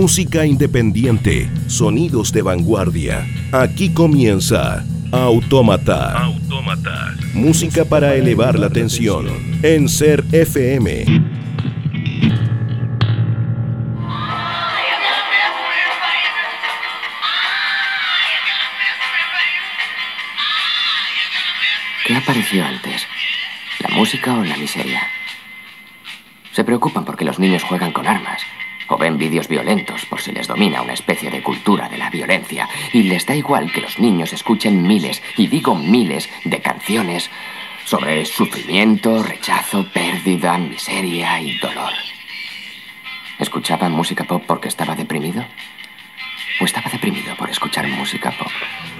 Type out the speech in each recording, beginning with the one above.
Música independiente, sonidos de vanguardia. Aquí comienza Autómata. Música para elevar la tensión en Ser FM. ¿Qué apareció antes? ¿La música o la miseria? Se preocupan porque los niños juegan con armas o ven vídeos violentos por si les domina una especie de cultura de la violencia, y les da igual que los niños escuchen miles, y digo miles, de canciones sobre sufrimiento, rechazo, pérdida, miseria y dolor. ¿Escuchaban música pop porque estaba deprimido? ¿O estaba deprimido por escuchar música pop?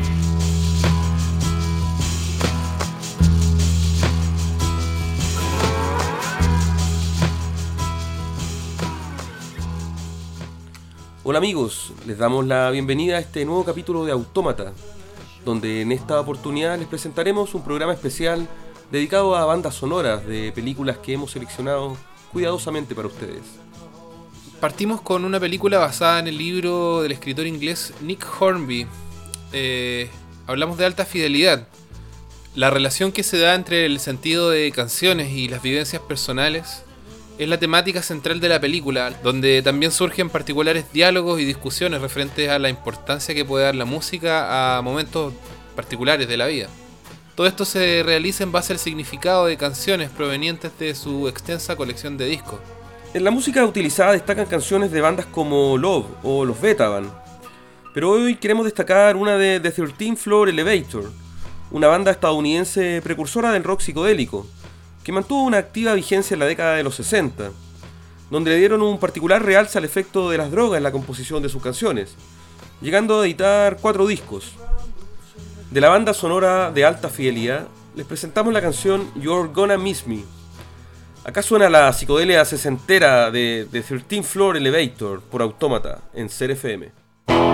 Hola amigos, les damos la bienvenida a este nuevo capítulo de Autómata, donde en esta oportunidad les presentaremos un programa especial dedicado a bandas sonoras de películas que hemos seleccionado cuidadosamente para ustedes. Partimos con una película basada en el libro del escritor inglés Nick Hornby. Hablamos de Alta Fidelidad. La relación que se da entre el sentido de canciones y las vivencias personales es la temática central de la película, donde también surgen particulares diálogos y discusiones referentes a la importancia que puede dar la música a momentos particulares de la vida. Todo esto se realiza en base al significado de canciones provenientes de su extensa colección de discos. En la música utilizada destacan canciones de bandas como Love o los Beta Band, pero hoy queremos destacar una de The 13th Floor Elevator, una banda estadounidense precursora del rock psicodélico, que mantuvo una activa vigencia en la década de los 60, donde le dieron un particular realce al efecto de las drogas en la composición de sus canciones, llegando a editar 4 discos. De la banda sonora de Alta Fidelidad, les presentamos la canción You're Gonna Miss Me. Acá suena la psicodelia sesentera de 13th Floor Elevator por Autómata en Ser FM.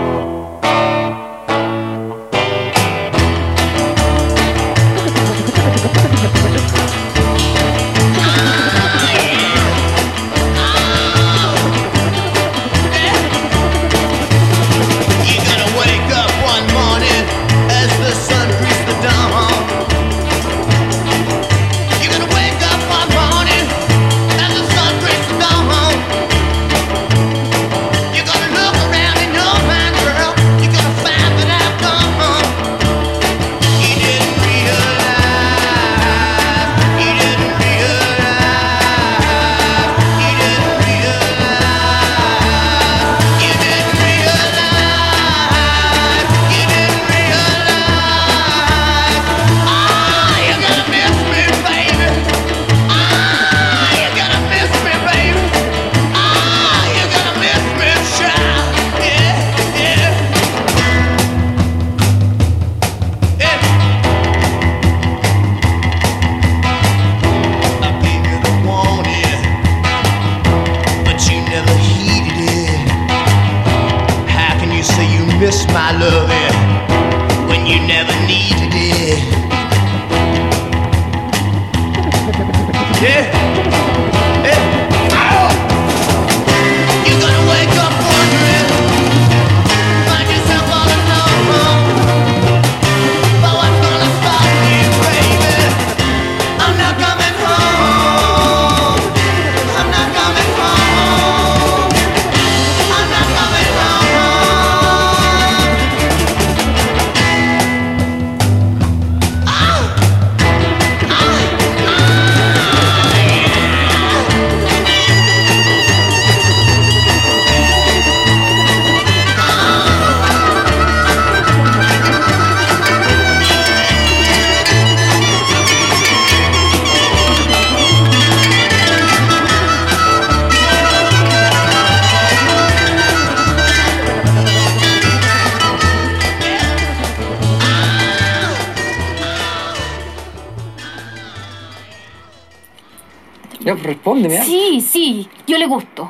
Respóndeme. Sí, yo le gusto.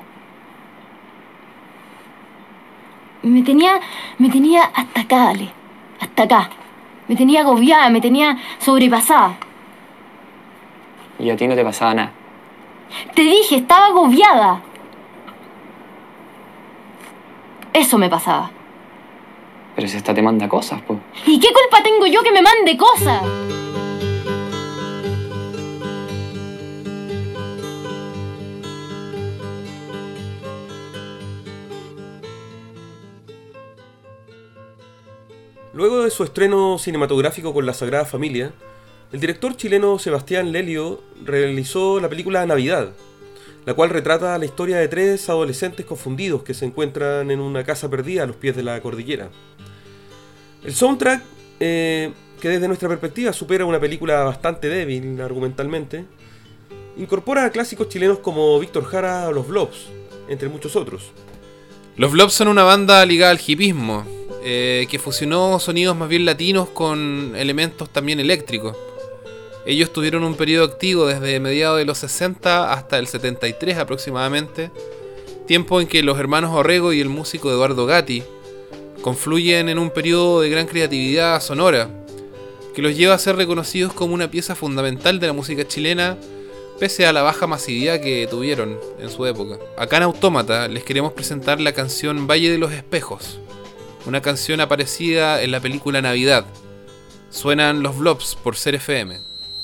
Me tenía hasta acá, Ale. Hasta acá. Me tenía agobiada, me tenía sobrepasada. Y a ti no te pasaba nada. Te dije, estaba agobiada. Eso me pasaba. Pero si esta te manda cosas, pues. ¿Y qué culpa tengo yo que me mande cosas? Luego de su estreno cinematográfico con La Sagrada Familia, el director chileno Sebastián Lelio realizó la película Navidad, la cual retrata la historia de 3 adolescentes confundidos que se encuentran en una casa perdida a los pies de la cordillera. El soundtrack, que desde nuestra perspectiva supera una película bastante débil argumentalmente, incorpora a clásicos chilenos como Víctor Jara o Los Blobs, entre muchos otros. Los Blobs son una banda ligada al hipismo, que fusionó sonidos más bien latinos con elementos también eléctricos. Ellos tuvieron un periodo activo desde mediados de los 60 hasta el 73 aproximadamente, tiempo en que los hermanos Orrego y el músico Eduardo Gatti confluyen en un periodo de gran creatividad sonora, que los lleva a ser reconocidos como una pieza fundamental de la música chilena, pese a la baja masividad que tuvieron en su época. Acá en Autómata les queremos presentar la canción Valle de los Espejos, una canción aparecida en la película Navidad. Suenan Los Blobs por Ser FM.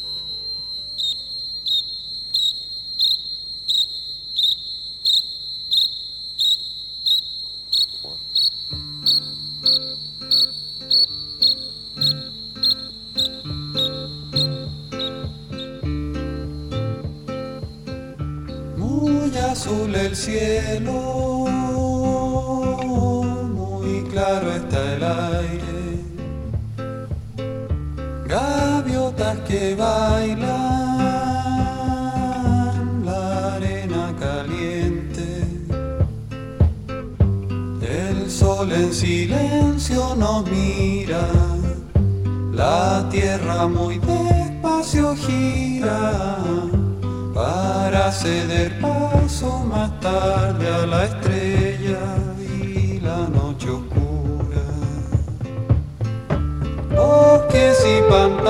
Muy azul el cielo, muy claro está el aire, gaviotas que bailan la arena caliente, el sol en silencio nos mira, la tierra muy despacio gira, para ceder paso más tarde a la estrella y la noche oscura. Bosques y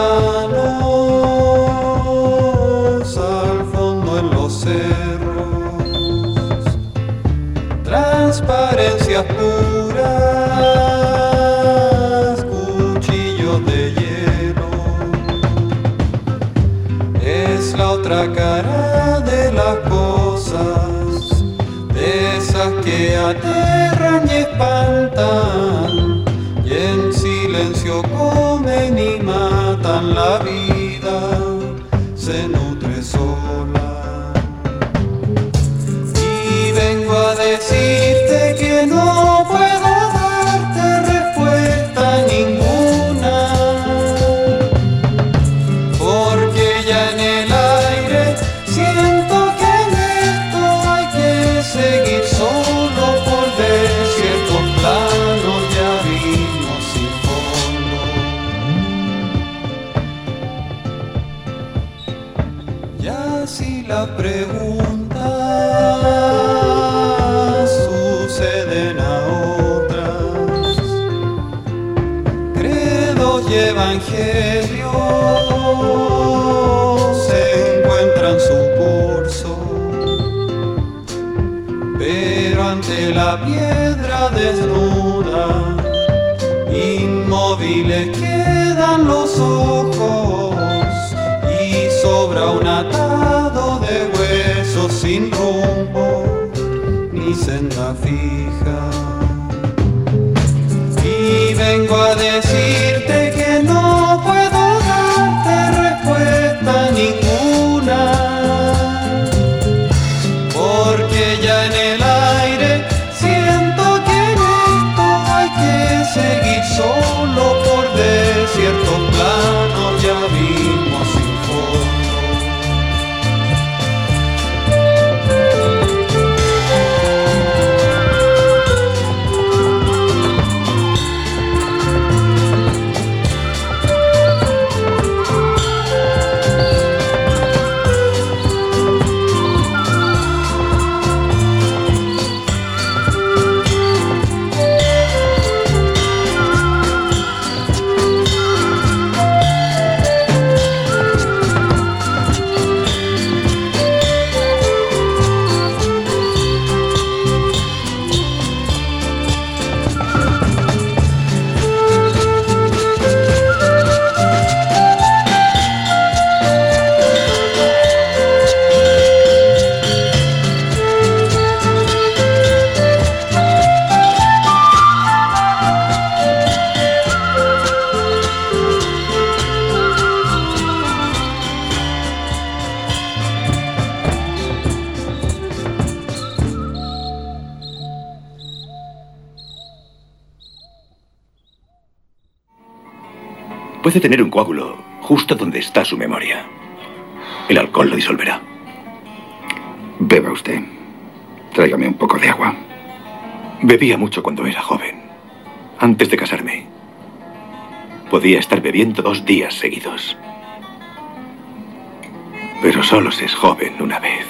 pantanos al fondo en los cerros, transparencias puras, cuchillos de hielo, es la otra cara de las cosas, de esas que aterran y espantan, y en silencio comen y matan. La vida se nutre sola. Y vengo a decirte que no puedo darte respuesta ninguna, porque ya en el aire siento que en esto hay que seguir solo por desiertos planos y abismos sin fondo. Y así las preguntas suceden a otras, credos y evangelios se encuentran su curso, pero ante la piedra desnuda, inmóviles quedan los ojos y sobra un atado de huesos sin rumbo ni senda fija. Y vengo a decirte que no puedo darte respuesta ninguna, porque ya en el aire siento que en esto hay que seguir solo por desiertos planos y abismos sin fondo. Puede tener un coágulo justo donde está su memoria. El alcohol lo disolverá. Beba usted. Tráigame un poco de agua. Bebía mucho cuando era joven. Antes de casarme. Podía estar bebiendo 2 días seguidos. Pero solo se es joven una vez.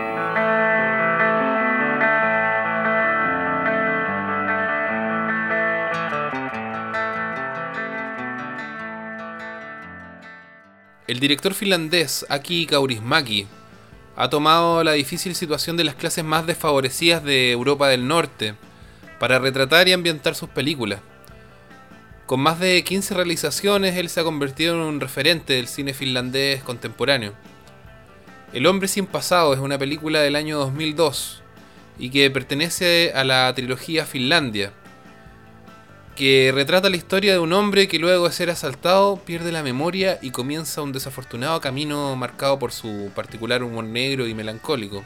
El director finlandés Aki Kaurismäki ha tomado la difícil situación de las clases más desfavorecidas de Europa del Norte para retratar y ambientar sus películas. Con más de 15 realizaciones, él se ha convertido en un referente del cine finlandés contemporáneo. El hombre sin pasado es una película del año 2002 y que pertenece a la trilogía Finlandia, que retrata la historia de un hombre que luego de ser asaltado pierde la memoria y comienza un desafortunado camino marcado por su particular humor negro y melancólico.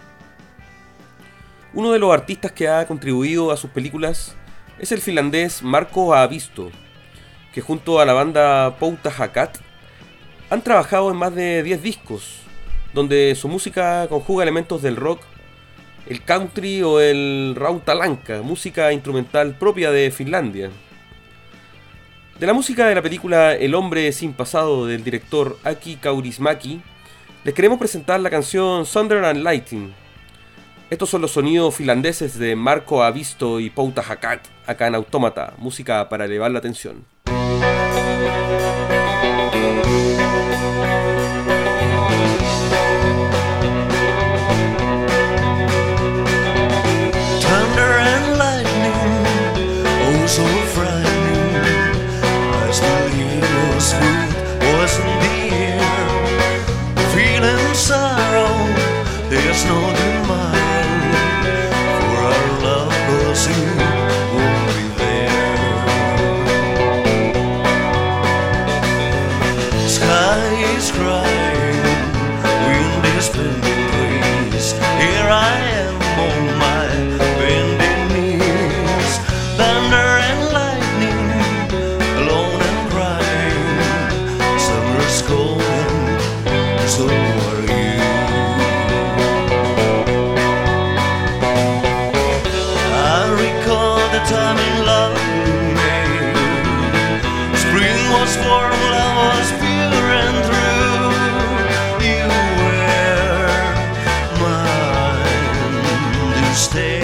Uno de los artistas que ha contribuido a sus películas es el finlandés Marko Haavisto, que junto a la banda Pouta Hakat han trabajado en más de 10 discos, donde su música conjuga elementos del rock, el country o el rautalanka, música instrumental propia de Finlandia. De la música de la película El hombre sin pasado del director Aki Kaurismäki, les queremos presentar la canción Thunder and Lightning. Estos son los sonidos finlandeses de Marko Haavisto y Pouta Hakat, acá en Autómata, música para elevar la tensión. So frightening, I still hear your sweet voice in the air. Feeling sorrow, there's no denial, for our love goes in, won't be there. Sky is crying, wind is bending trees. Here I am on my bending knees. Thunder so are you. I recall the time in love we made. Spring was warm, love was pure and true. You were mine to stay.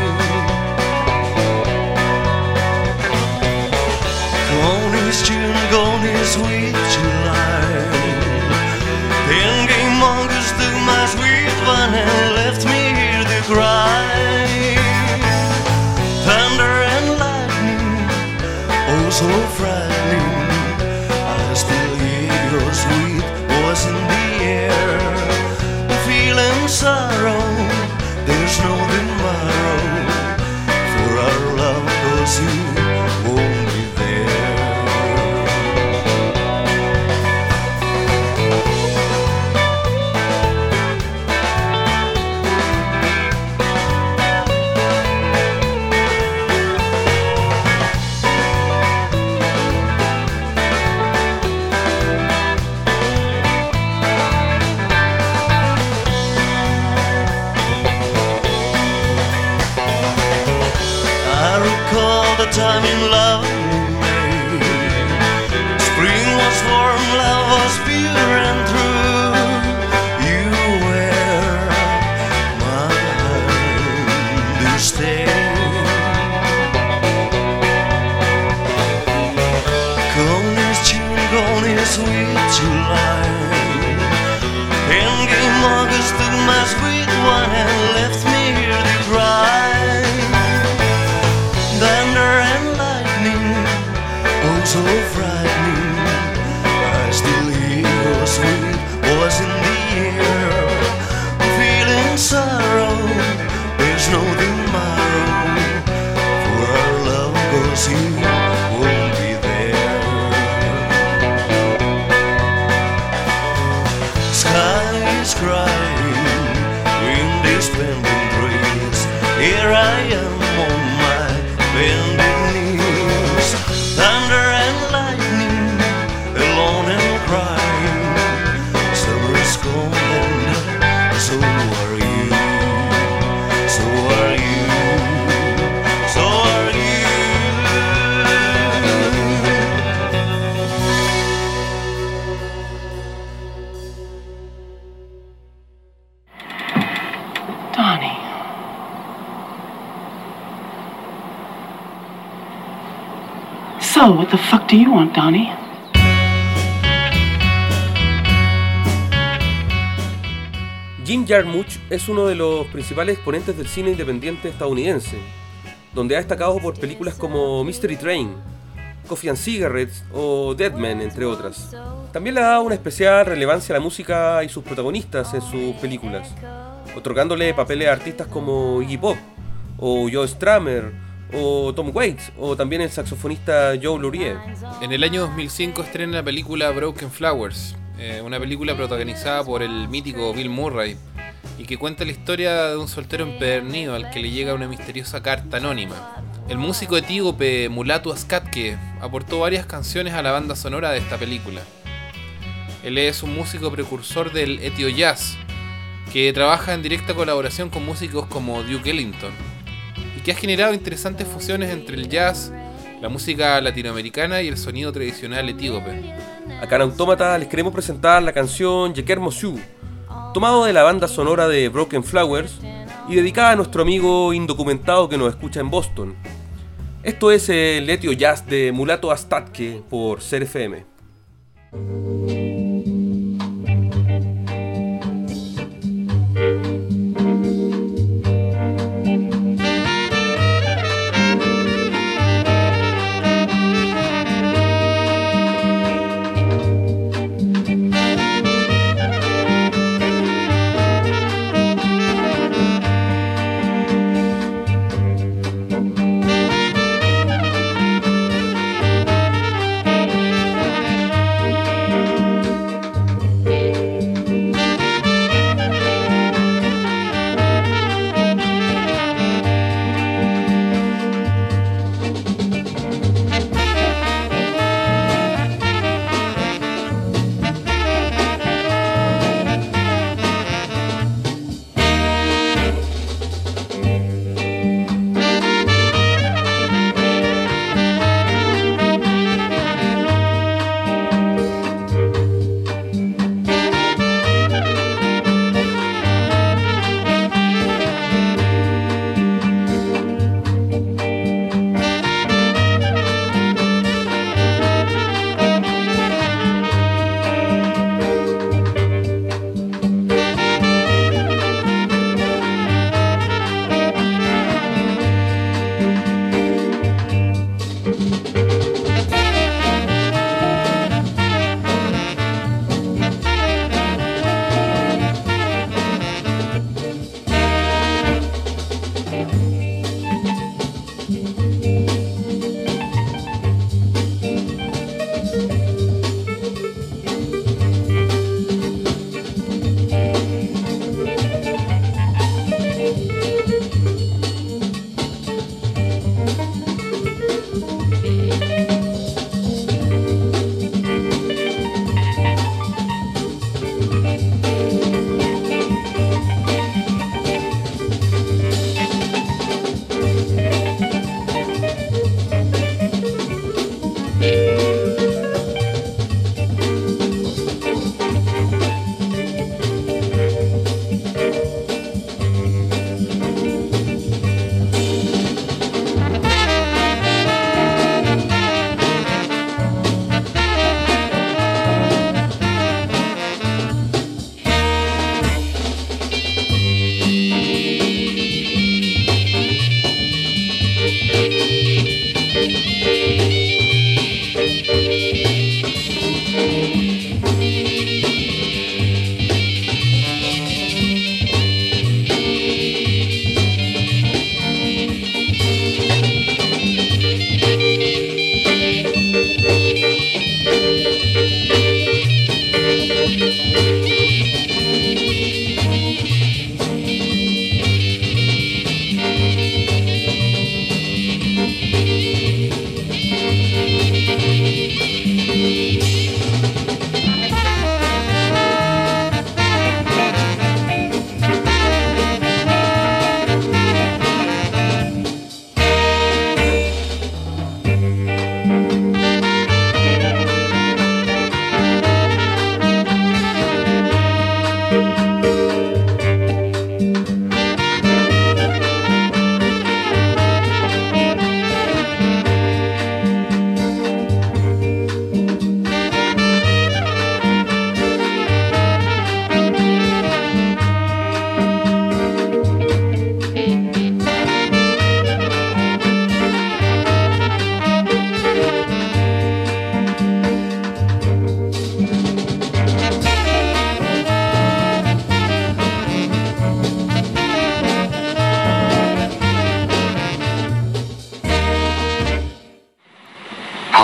Gone is June, gone is sweet July. Then came August to my sweet one and left me here to cry. Thunder and lightning, oh so frightening. I still hear your sweet voice in the air. Feeling sorrow, there's no tomorrow, for our love goes you won't be there. The time in love we made. Spring was warm, love was pure and true. You were mine to stay. Gone is June, gone is sweet July. Then came August, took my sweet one and left me here to cry. Thunder and lightning, oh so frightening. I still hear your sweet voice in the air. Feeling sorrow, there's no tomorrow, for our love goes you won't be there. Sky is crying, wind is bending trees. Here I am on my bending knees. Thunder and lightning, So, what the fuck do you want, Donnie? Jim Jarmusch es uno de los principales exponentes del cine independiente estadounidense, donde ha destacado por películas como Mystery Train, Coffee and Cigarettes o Dead Man, entre otras. También le ha dado una especial relevancia a la música y sus protagonistas en sus películas, otorgándole papeles a artistas como Iggy Pop, o Joe Strummer, o Tom Waits, o también el saxofonista Joe Lurie. En el año 2005 estrena la película Broken Flowers, una película protagonizada por el mítico Bill Murray, y que cuenta la historia de un soltero empedernido al que le llega una misteriosa carta anónima. El músico etíope Mulatu Askatke aportó varias canciones a la banda sonora de esta película. Él es un músico precursor del Etio Jazz, que trabaja en directa colaboración con músicos como Duke Ellington, y que ha generado interesantes fusiones entre el jazz, la música latinoamericana y el sonido tradicional etíope. Acá en Autómata les queremos presentar la canción Yeker Moshu, tomado de la banda sonora de Broken Flowers y dedicada a nuestro amigo indocumentado que nos escucha en Boston. Esto es el Etio Jazz de Mulatu Askatke por Ser FM.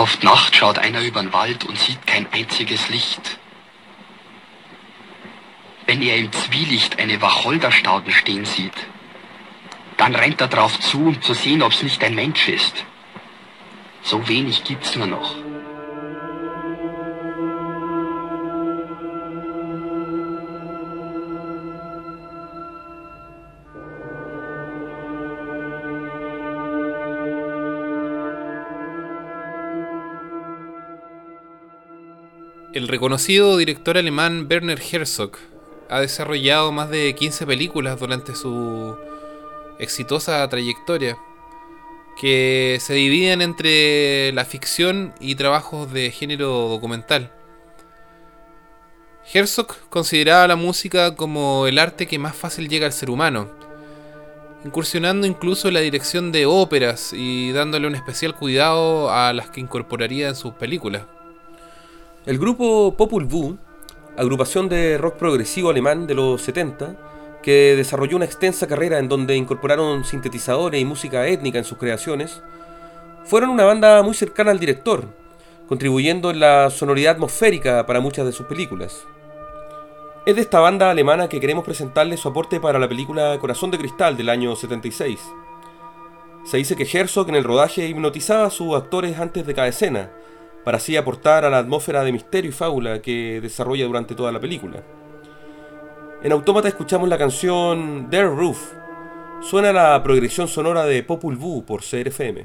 Auf Nacht schaut einer über den Wald und sieht kein einziges Licht. Wenn er im Zwielicht eine Wacholderstauden stehen sieht, dann rennt er drauf zu, um zu sehen, ob es nicht ein Mensch ist. So wenig gibt's nur noch. El reconocido director alemán Werner Herzog ha desarrollado más de 15 películas durante su exitosa trayectoria, que se dividen entre la ficción y trabajos de género documental. Herzog consideraba la música como el arte que más fácil llega al ser humano, incursionando incluso en la dirección de óperas y dándole un especial cuidado a las que incorporaría en sus películas. El grupo Popol Vuh, agrupación de rock progresivo alemán de los 70, que desarrolló una extensa carrera en donde incorporaron sintetizadores y música étnica en sus creaciones, fueron una banda muy cercana al director, contribuyendo en la sonoridad atmosférica para muchas de sus películas. Es de esta banda alemana que queremos presentarles su aporte para la película Corazón de Cristal del año 76. Se dice que Herzog en el rodaje hipnotizaba a sus actores antes de cada escena, para así aportar a la atmósfera de misterio y fábula que desarrolla durante toda la película. En Autómata escuchamos la canción Der Ruf. Suena la progresión sonora de Popol Vuh por CRFM.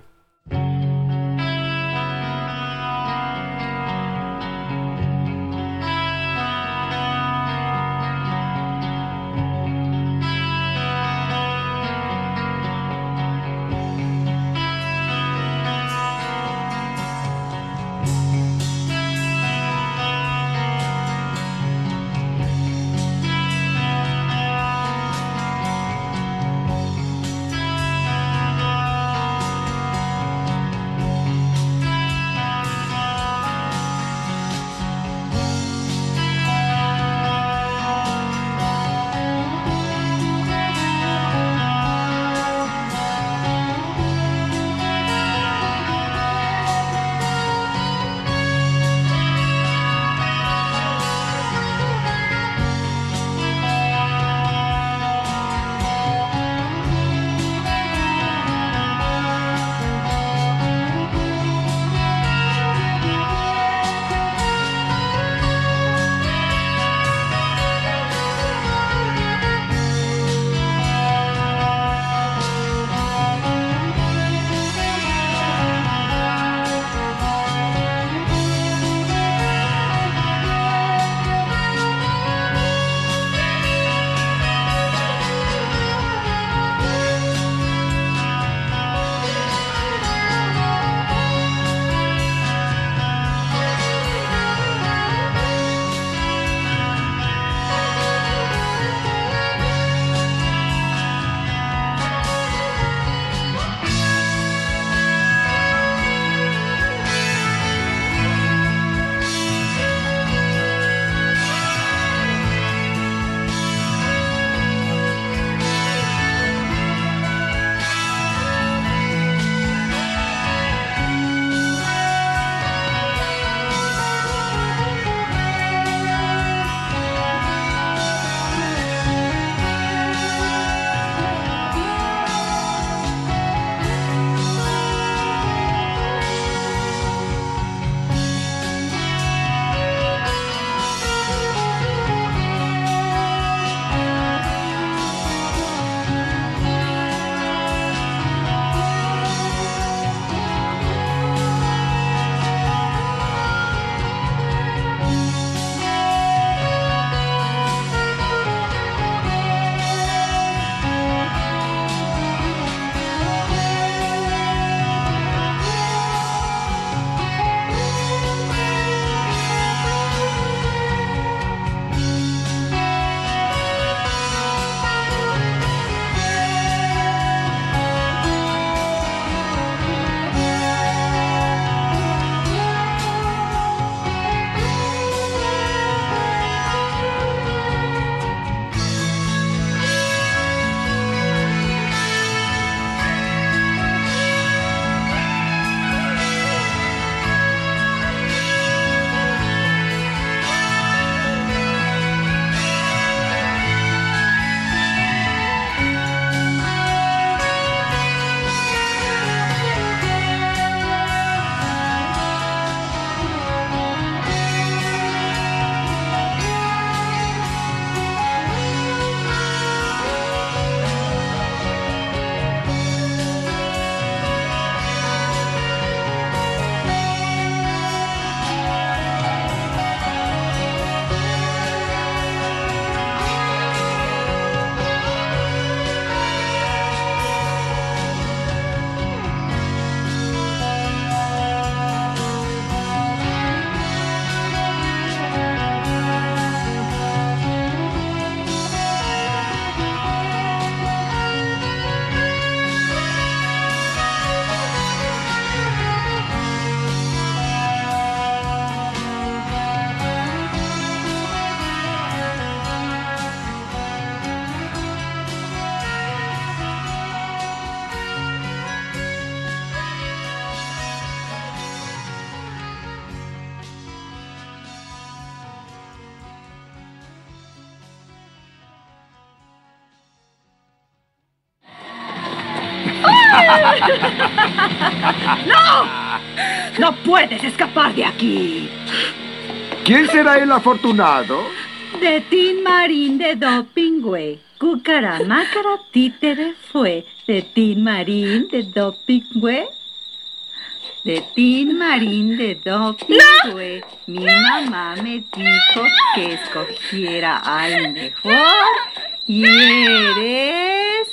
¡No! ¡No puedes escapar de aquí! ¿Quién será el afortunado? De Tin Marín de Dopingüe. Cucaramácara títere fue. De Tin Marín de Dopingüe. De Tin Marín de Dopingüe. Mi mamá me dijo que escogiera al mejor. Y eres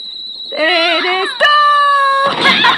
tú.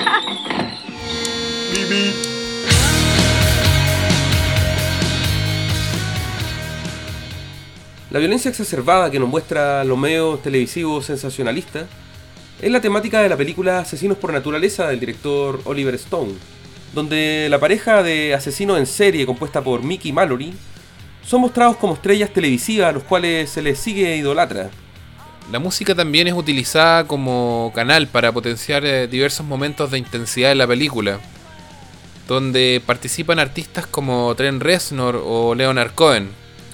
La violencia exacerbada que nos muestra los medios televisivos sensacionalistas es la temática de la película Asesinos por Naturaleza del director Oliver Stone, donde la pareja de asesinos en serie compuesta por Mickey y Mallory son mostrados como estrellas televisivas a los cuales se les sigue e idolatra. La música también es utilizada como canal para potenciar diversos momentos de intensidad en la película, donde participan artistas como Trent Reznor o Leonard Cohen.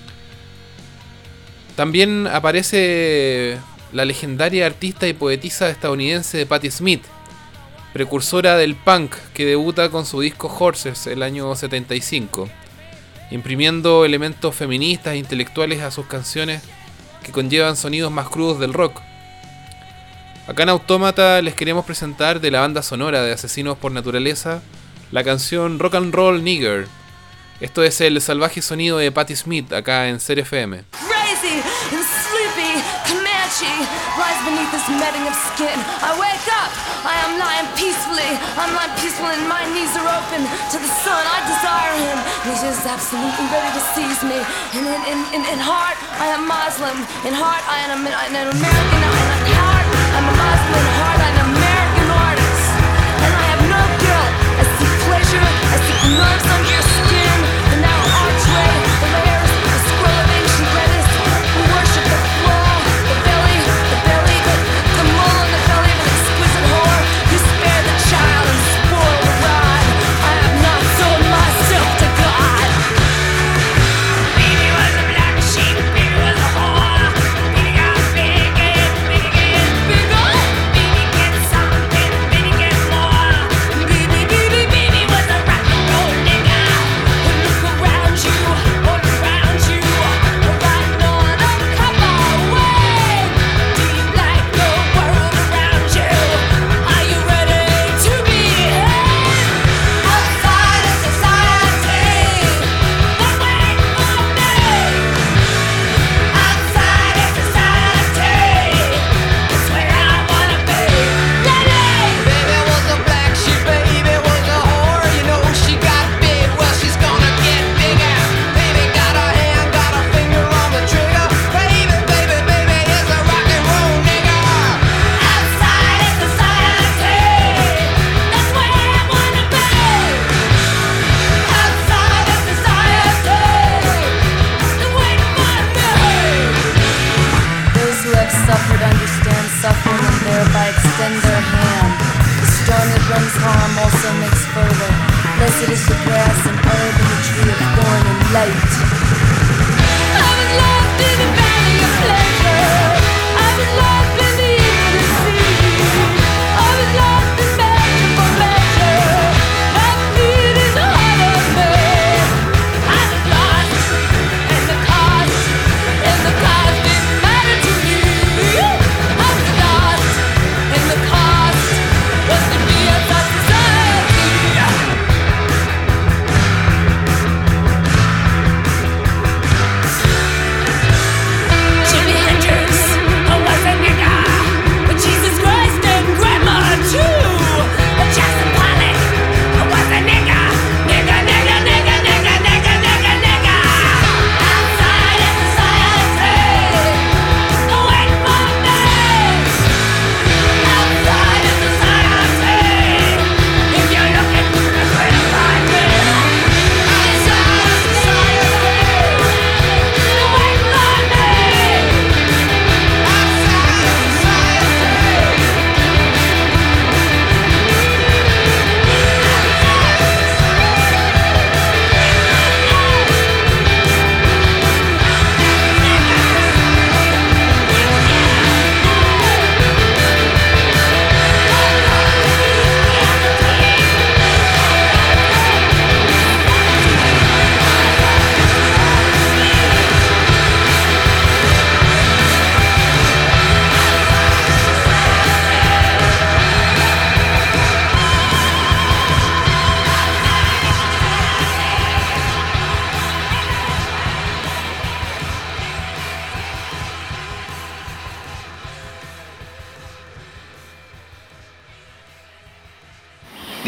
También aparece la legendaria artista y poetisa estadounidense Patti Smith, precursora del punk, que debuta con su disco Horses el año 75, imprimiendo elementos feministas e intelectuales a sus canciones que conllevan sonidos más crudos del rock. Acá en Autómata les queremos presentar de la banda sonora de Asesinos por Naturaleza la canción Rock and Roll Nigger. Esto es el salvaje sonido de Patti Smith acá en Ser FM. Crazy and sleepy, Comanche lies beneath this netting of skin. I wake up, I am lying peacefully. I'm lying peacefully and my knees are open to the sun. I desire him. He's just absolutely ready to seize me. And in heart, I am Muslim. In heart, I am an American. In heart, I'm a Muslim. In heart, I'm an American artist. And I have no guilt. I seek pleasure. I seek nerves under your skin. The narrow archway, the layers, the scroll of ancient lettuce. We worship the floor, the belly, the mole in the belly of an exquisite whore. You spare the child and spoil the rod. I have not sold myself to God. Baby was a black sheep, baby was a whore. Baby got big and bigger. Baby get something, baby get more. Baby was a rock and roll nigga. Look around you, all around you. Riding on a copper wave. Do you like the world around you? Are you ready to be outside of society? They're waiting for me. Outside of society, that's where I wanna be. Baby was a black sheep, baby was a whore. You know she got big, well she's gonna get bigger. Baby got her hand, got her finger on the trigger. Baby is a rock and roll nigga. Outside of society, that's where I wanna be. Outside of society, they're waiting for me. Those who have suffered understand suffering and thereby extend their hand. The storm that brings harm also makes further. Blessed is the grass and herb and the tree of thorn and light. I was lost in the valley of pleasure. I was lost in the infinite sea. I was lost in measure for measure. That need is all of me. I was lost, and the cost didn't matter to me. I was lost, and the cost was to be outside society.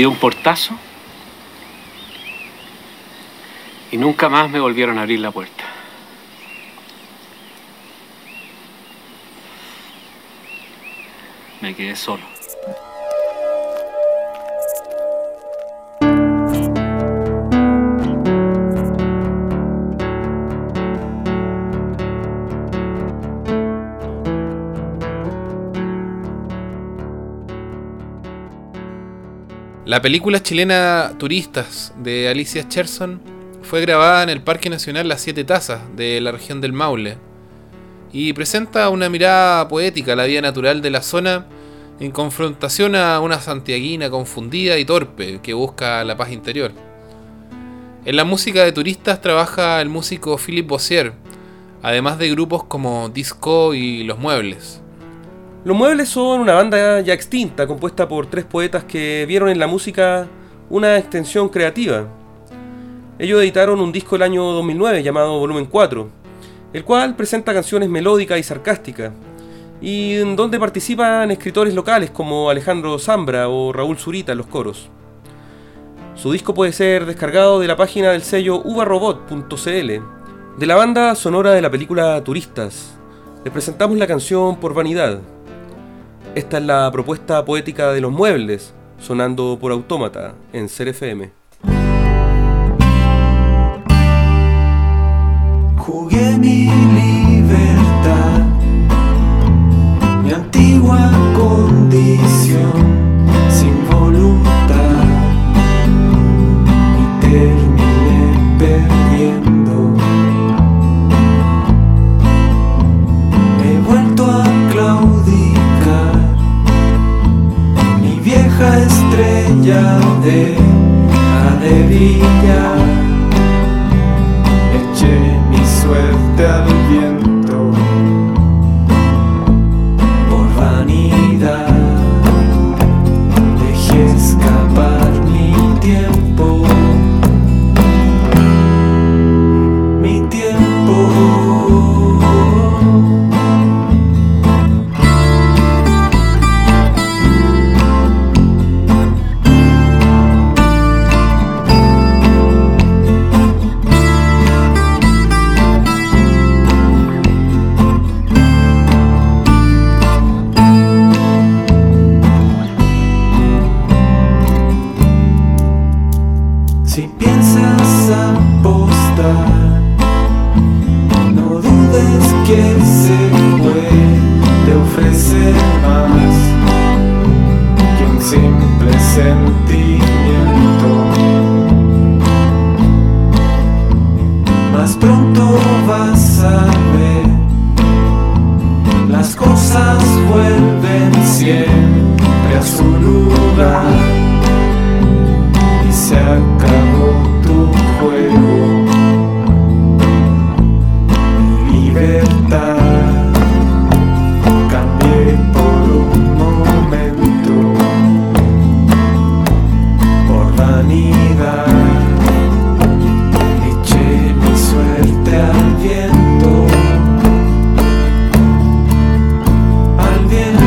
dio un portazo y nunca más me volvieron a abrir la puerta. Me quedé solo. La película chilena Turistas de Alicia Cherson fue grabada en el Parque Nacional Las Siete Tazas de la región del Maule y presenta una mirada poética a la vida natural de la zona en confrontación a una santiaguina confundida y torpe que busca la paz interior. En la música de Turistas trabaja el músico Philippe Bossier, además de grupos como Disco y Los Muebles. Los Muebles son una banda ya extinta, compuesta por 3 poetas que vieron en la música una extensión creativa. Ellos editaron un disco el año 2009 llamado Volumen 4, el cual presenta canciones melódicas y sarcásticas, y en donde participan escritores locales como Alejandro Zambra o Raúl Zurita en los coros. Su disco puede ser descargado de la página del sello uvarobot.cl. De la banda sonora de la película Turistas, les presentamos la canción Por Vanidad. Esta es la propuesta poética de Los Muebles, sonando por Autómata en Ser FM. Jugué mi libertad, mi antigua condición, sin voluntad, y terminé perdiendo. He vuelto a claudicar, mi vieja estrella deja de brillar. Eché mi suerte al viento por vanidad, dejé escapar mi tiempo, mi tiempo. Si piensas apostar, no dudes que se puede ofrecer más que un simple sentimiento. Más pronto vas a ver, las cosas vuelven siempre a su lugar. Se acabó tu juego, mi libertad, cambié por un momento, por vanidad, eché mi suerte al viento, al viento.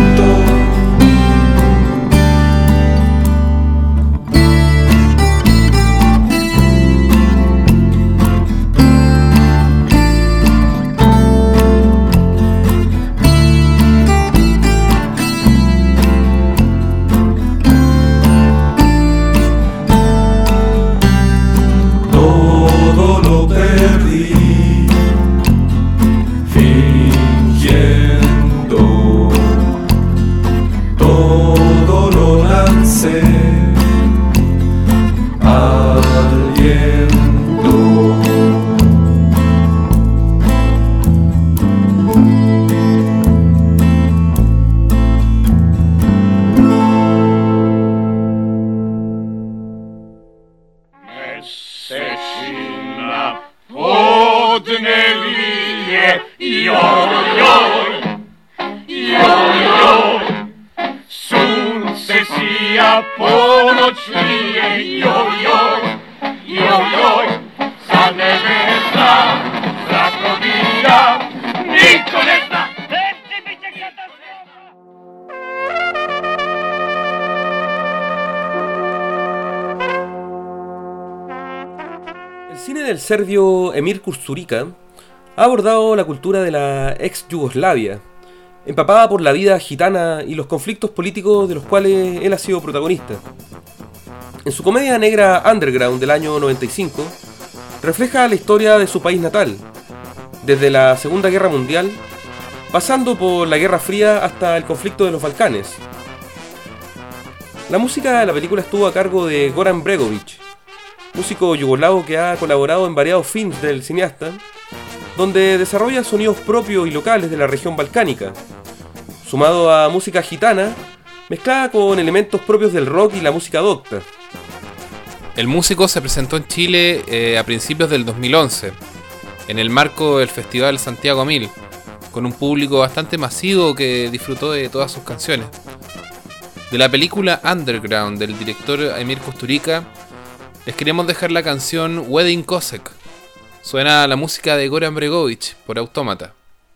del serbio Emir Kusturica ha abordado la cultura de la ex Yugoslavia, empapada por la vida gitana y los conflictos políticos de los cuales él ha sido protagonista. En su comedia negra Underground del año 95, refleja la historia de su país natal, desde la Segunda Guerra Mundial, pasando por la Guerra Fría hasta el conflicto de los Balcanes. La música de la película estuvo a cargo de Goran Bregović, músico yugoslavo que ha colaborado en variados films del cineasta, donde desarrolla sonidos propios y locales de la región balcánica, sumado a música gitana, mezclada con elementos propios del rock y la música docta. El músico se presentó en Chile a principios del 2011, en el marco del Festival Santiago 1000, con un público bastante masivo que disfrutó de todas sus canciones. De la película Underground del director Emir Kusturica, les queremos dejar la canción Wedding Cossack. Suena la música de Goran Bregović por Autómata.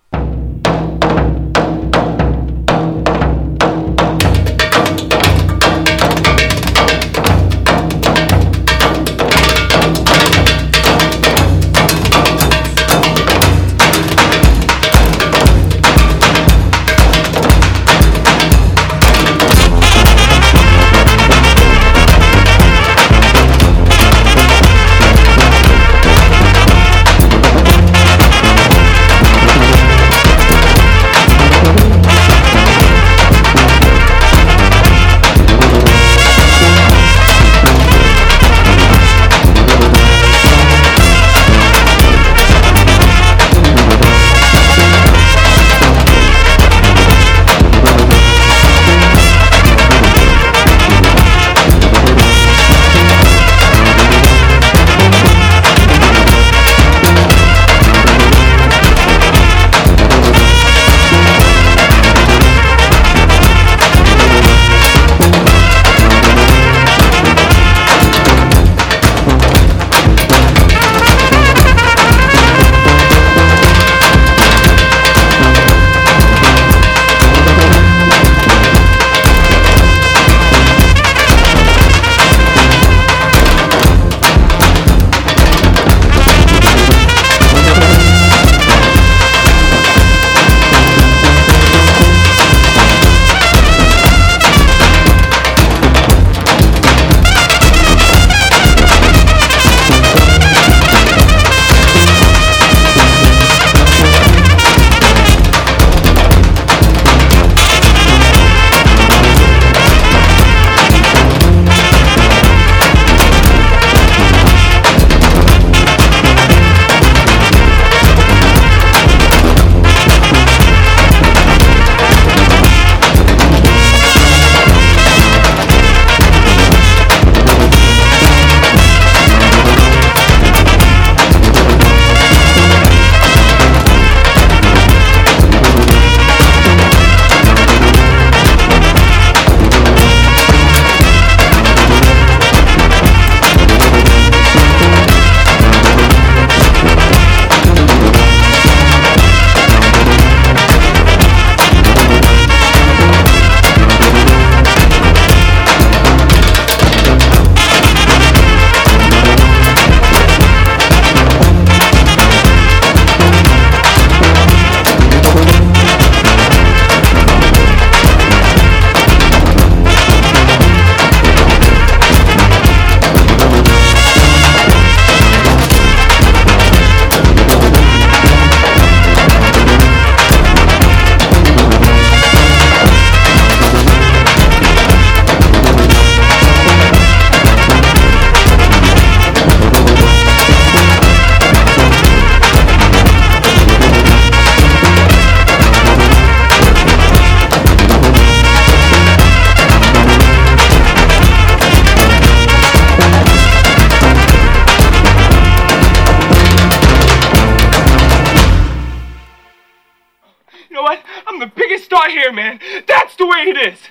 here, man. That's the way it is.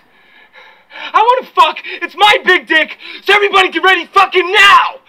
I want to fuck. It's my big dick. So everybody get ready fucking now.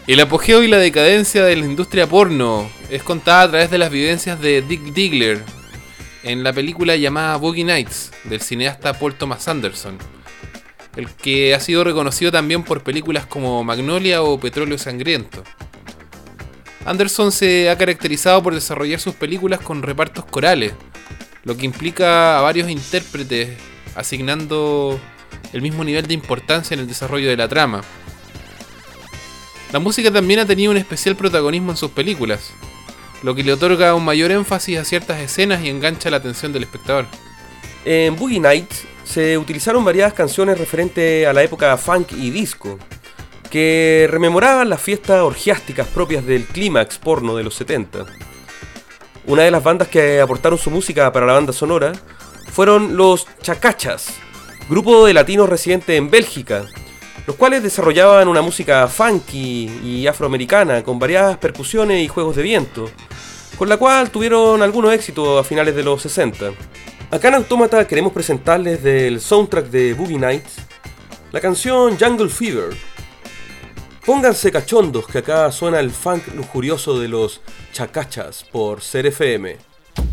El apogeo y la decadencia de la industria porno es contada a través de las vivencias de Dick Diggler en la película llamada Boogie Nights del cineasta Paul Thomas Anderson, el que ha sido reconocido también por películas como Magnolia o Petróleo Sangriento. Anderson se ha caracterizado por desarrollar sus películas con repartos corales, lo que implica a varios intérpretes asignando el mismo nivel de importancia en el desarrollo de la trama. La música también ha tenido un especial protagonismo en sus películas, lo que le otorga un mayor énfasis a ciertas escenas y engancha la atención del espectador. En Boogie Nights se utilizaron variadas canciones referentes a la época funk y disco, que rememoraban las fiestas orgiásticas propias del clímax porno de los 70. Una de las bandas que aportaron su música para la banda sonora fueron los Chacachas, grupo de latinos residentes en Bélgica, los cuales desarrollaban una música funky y afroamericana con variadas percusiones y juegos de viento, con la cual tuvieron algunos éxitos a finales de los 60. Acá en Autómata queremos presentarles del soundtrack de Boogie Nights la canción Jungle Fever. Pónganse cachondos que acá suena el funk lujurioso de los Chacachas por Ser FM.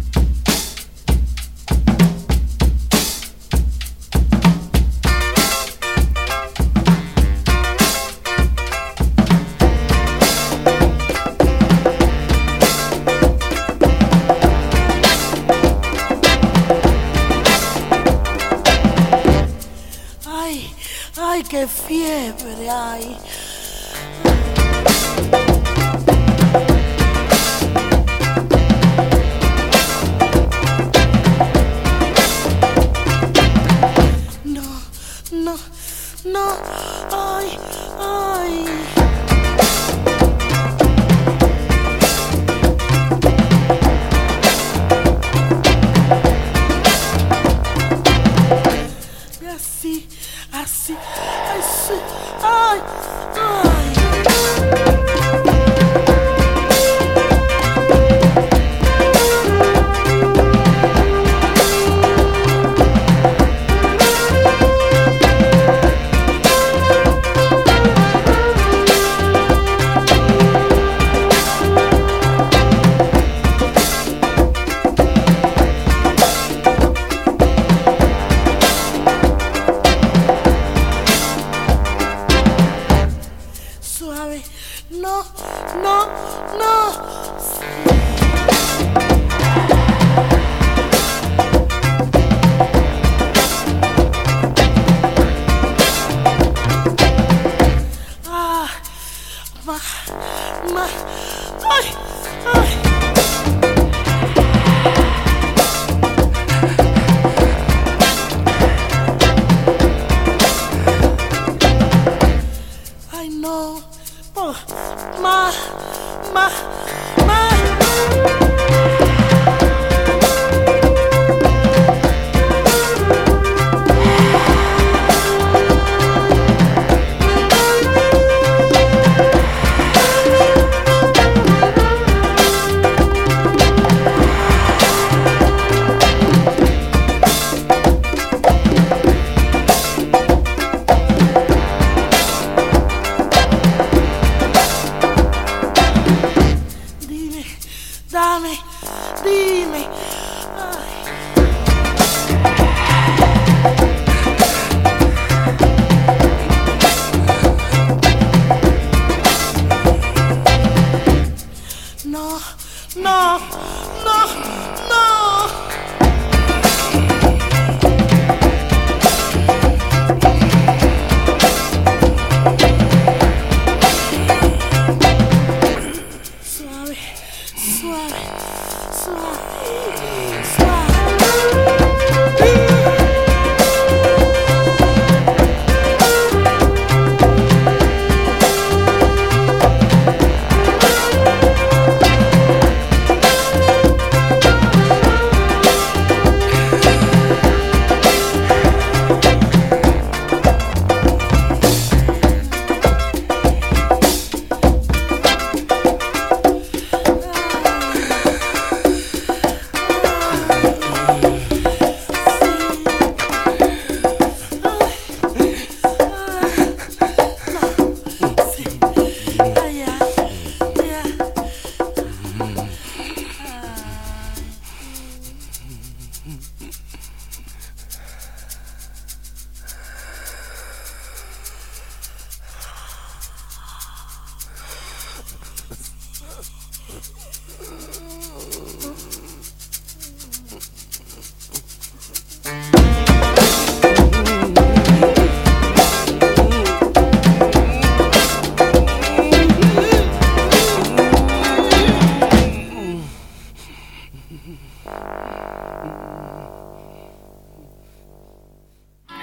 ¡Ay, qué fiebre hay! No, ay, ay. Así, ay, ay.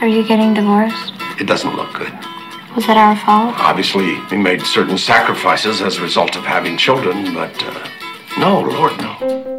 Are you getting divorced? It doesn't look good. Was that our fault? Obviously, we made certain sacrifices as a result of having children, but no, Lord, no.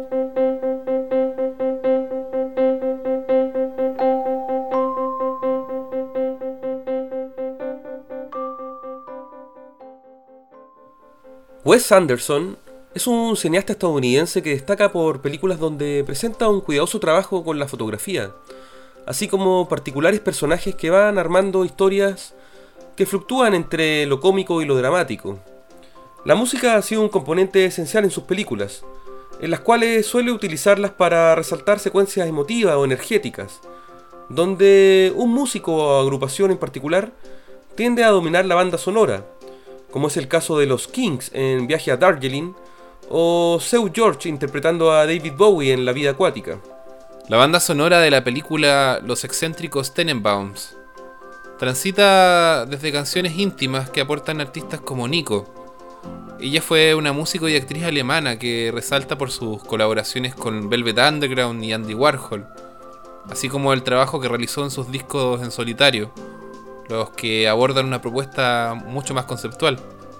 Wes Anderson es un cineasta estadounidense que destaca por películas donde presenta un cuidadoso trabajo con la fotografía, así como particulares personajes que van armando historias que fluctúan entre lo cómico y lo dramático. La música ha sido un componente esencial en sus películas, en las cuales suele utilizarlas para resaltar secuencias emotivas o energéticas, donde un músico o agrupación en particular tiende a dominar la banda sonora, como es el caso de los Kings en Viaje a Darjeeling, o Seu George interpretando a David Bowie en La vida acuática. La banda sonora de la película Los excéntricos Tenenbaums transita desde canciones íntimas que aportan artistas como Nico. Ella fue una músico y actriz alemana que resalta por sus colaboraciones con Velvet Underground y Andy Warhol, así como el trabajo que realizó en sus discos en solitario, los que abordan una propuesta mucho más conceptual.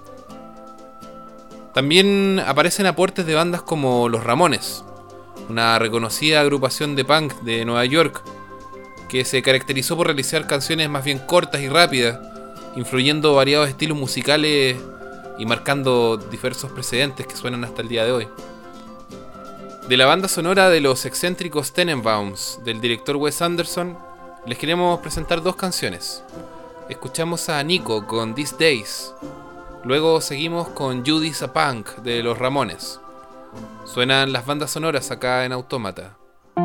También aparecen aportes de bandas como Los Ramones, una reconocida agrupación de punk de Nueva York, que se caracterizó por realizar canciones más bien cortas y rápidas, influyendo variados estilos musicales y marcando diversos precedentes que suenan hasta el día de hoy. De la banda sonora de Los excéntricos Tenenbaums, del director Wes Anderson, les queremos presentar dos canciones. Escuchamos a Nico con These Days. Luego seguimos con Judy's a Punk de Los Ramones. Suenan las bandas sonoras acá en Autómata.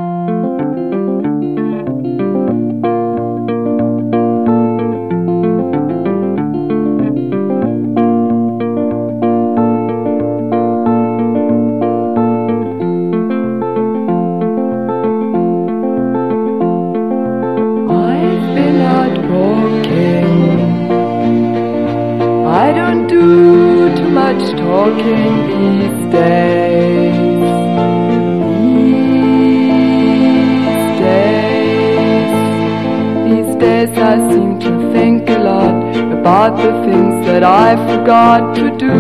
The things that I forgot to do,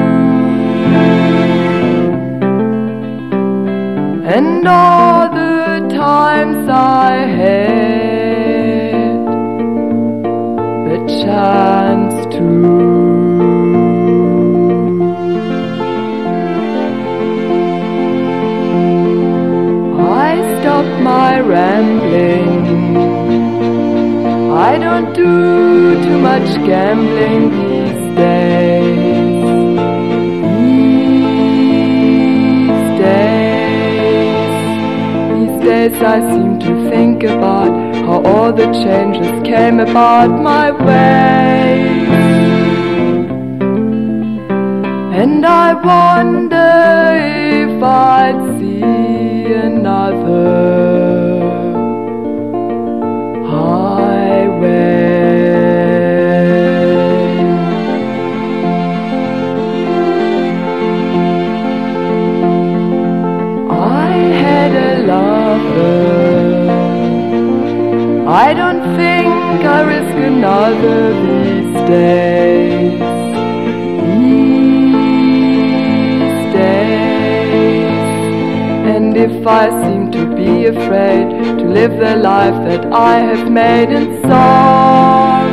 and all the times I had the chance to. I stopped my rambling. I don't do too much gambling these days. These days I seem to think about how all the changes came about my way. And I wonder if I'd see another I don't think I risk another these days. These days. And if I seem to be afraid to live the life that I have made in song,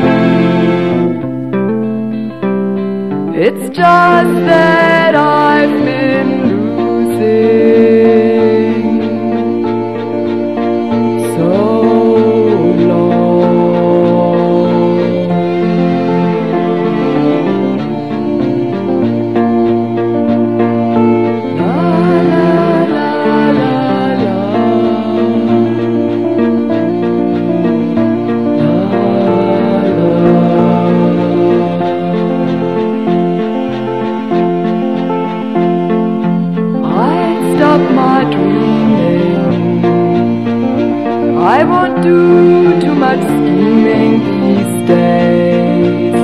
it's just that I've been losing so. I won't do too much scheming these days.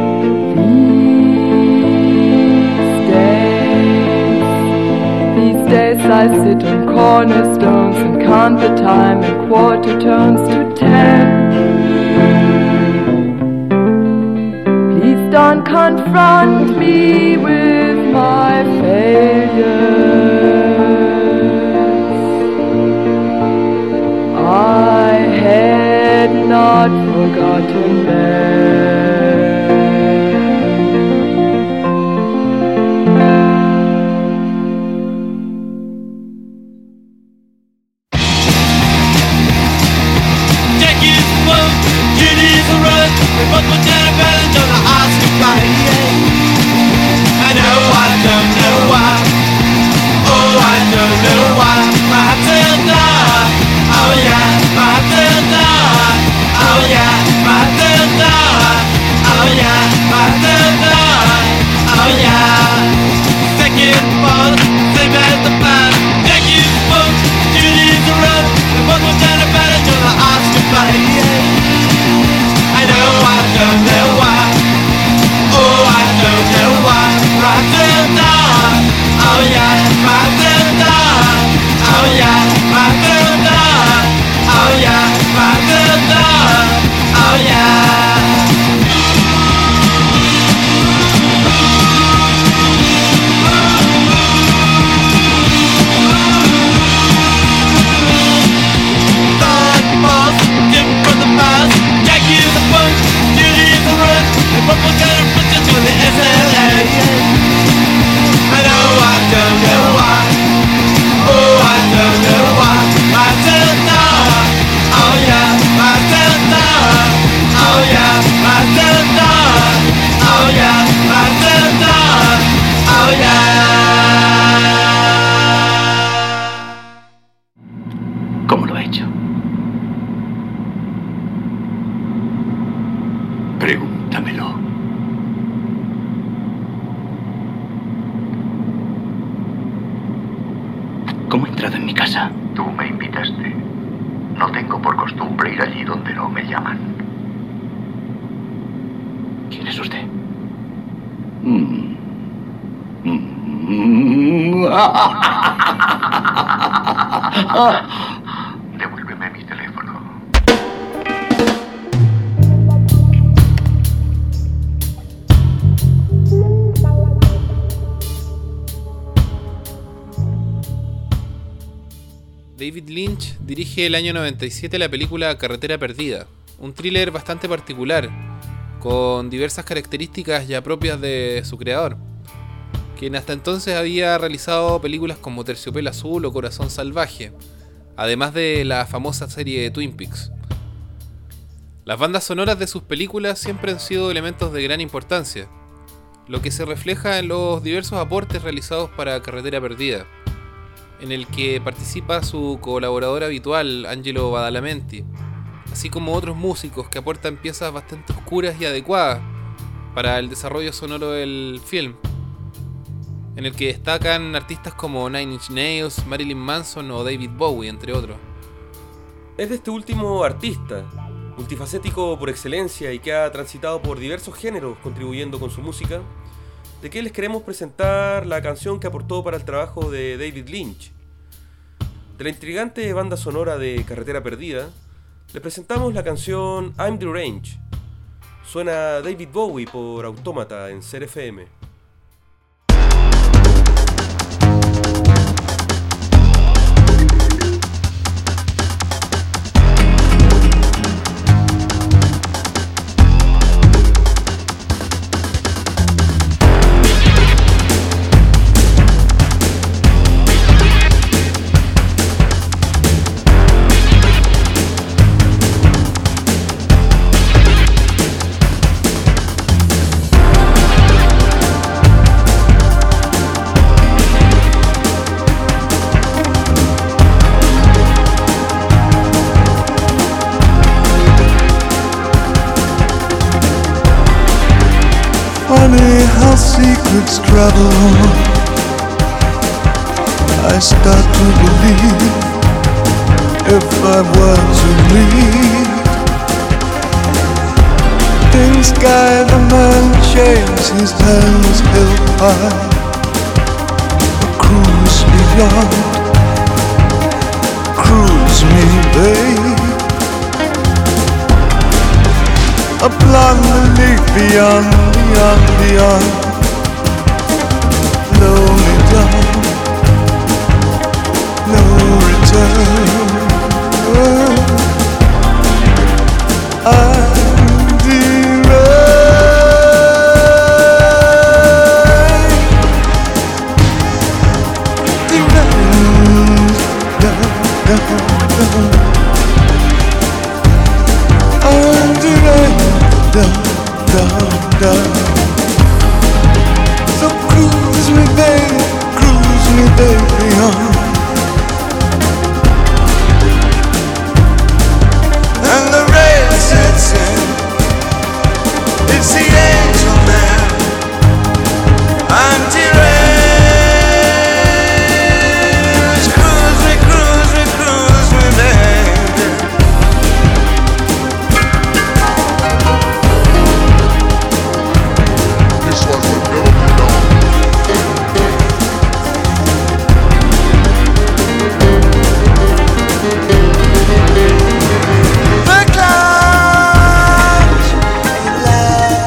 These days I sit on cornerstones and count the time in quarter tones to 10. Please don't confront me with my failures. I had not forgotten them. ¿Cómo lo ha hecho? Pregúntamelo. ¿Cómo ha entrado en mi casa? Tú me invitaste. No tengo por costumbre ir allí donde no me llaman. ¿Quién es usted? Devuélveme mi teléfono. David Lynch dirige el año 97 la película Carretera Perdida, un thriller bastante particular, con diversas características ya propias de su creador, quien hasta entonces había realizado películas como Terciopelo Azul o Corazón Salvaje, además de la famosa serie de Twin Peaks. Las bandas sonoras de sus películas siempre han sido elementos de gran importancia, lo que se refleja en los diversos aportes realizados para Carretera Perdida, en el que participa su colaborador habitual, Angelo Badalamenti, así como otros músicos que aportan piezas bastante oscuras y adecuadas para el desarrollo sonoro del film, en el que destacan artistas como Nine Inch Nails, Marilyn Manson o David Bowie, entre otros. Es de este último artista, multifacético por excelencia y que ha transitado por diversos géneros contribuyendo con su música, de que les queremos presentar la canción que aportó para el trabajo de David Lynch. De la intrigante banda sonora de Carretera Perdida, les presentamos la canción I'm Deranged. Suena David Bowie por Autómata en Ser FM. Funny how secrets travel. I start to believe if I were to leave, in sky the man shaves his hands held high, a cruise beyond, cruise me, babe. a blonde leaf beyond, beyond, beyond. Lonely dawn, no return. I'm so cruise me, baby, on. And the rain sets in. It's the angel man. I'm deranged. Cruise me, baby. This one will never be done. The clouds lie.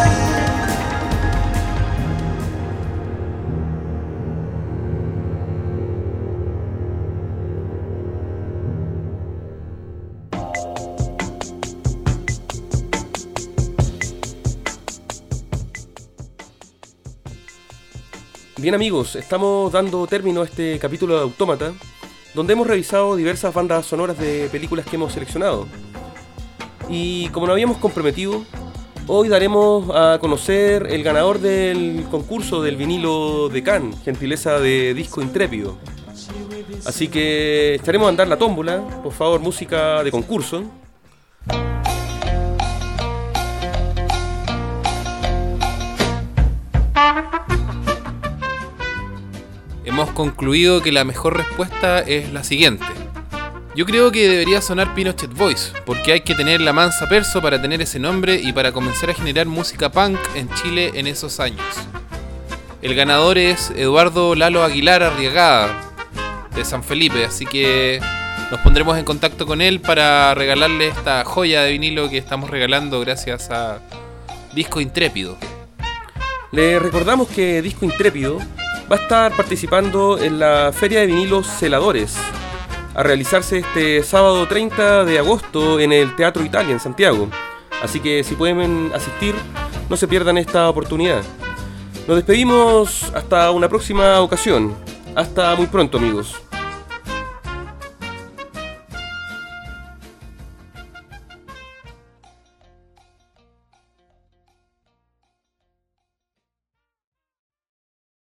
Bien amigos, estamos dando término a este capítulo de Autómata, donde hemos revisado diversas bandas sonoras de películas que hemos seleccionado. Y como nos habíamos comprometido, hoy daremos a conocer el ganador del concurso del vinilo de Cannes, gentileza de Disco Intrépido. Así que estaremos a andar la tómbola, por favor, música de concurso. Hemos concluido que la mejor respuesta es la siguiente. Yo creo que debería sonar Pinochet Voice, porque hay que tener la mansa perso para tener ese nombre y para comenzar a generar música punk en Chile en esos años. El ganador es Eduardo Lalo Aguilar Arriagada, de San Felipe, así que nos pondremos en contacto con él para regalarle esta joya de vinilo que estamos regalando gracias a Disco Intrépido. Le recordamos que Disco Intrépido va a estar participando en la Feria de Vinilos Celadores, a realizarse este sábado 30 de agosto en el Teatro Italia en Santiago. Así que si pueden asistir, no se pierdan esta oportunidad. Nos despedimos hasta una próxima ocasión. Hasta muy pronto, amigos.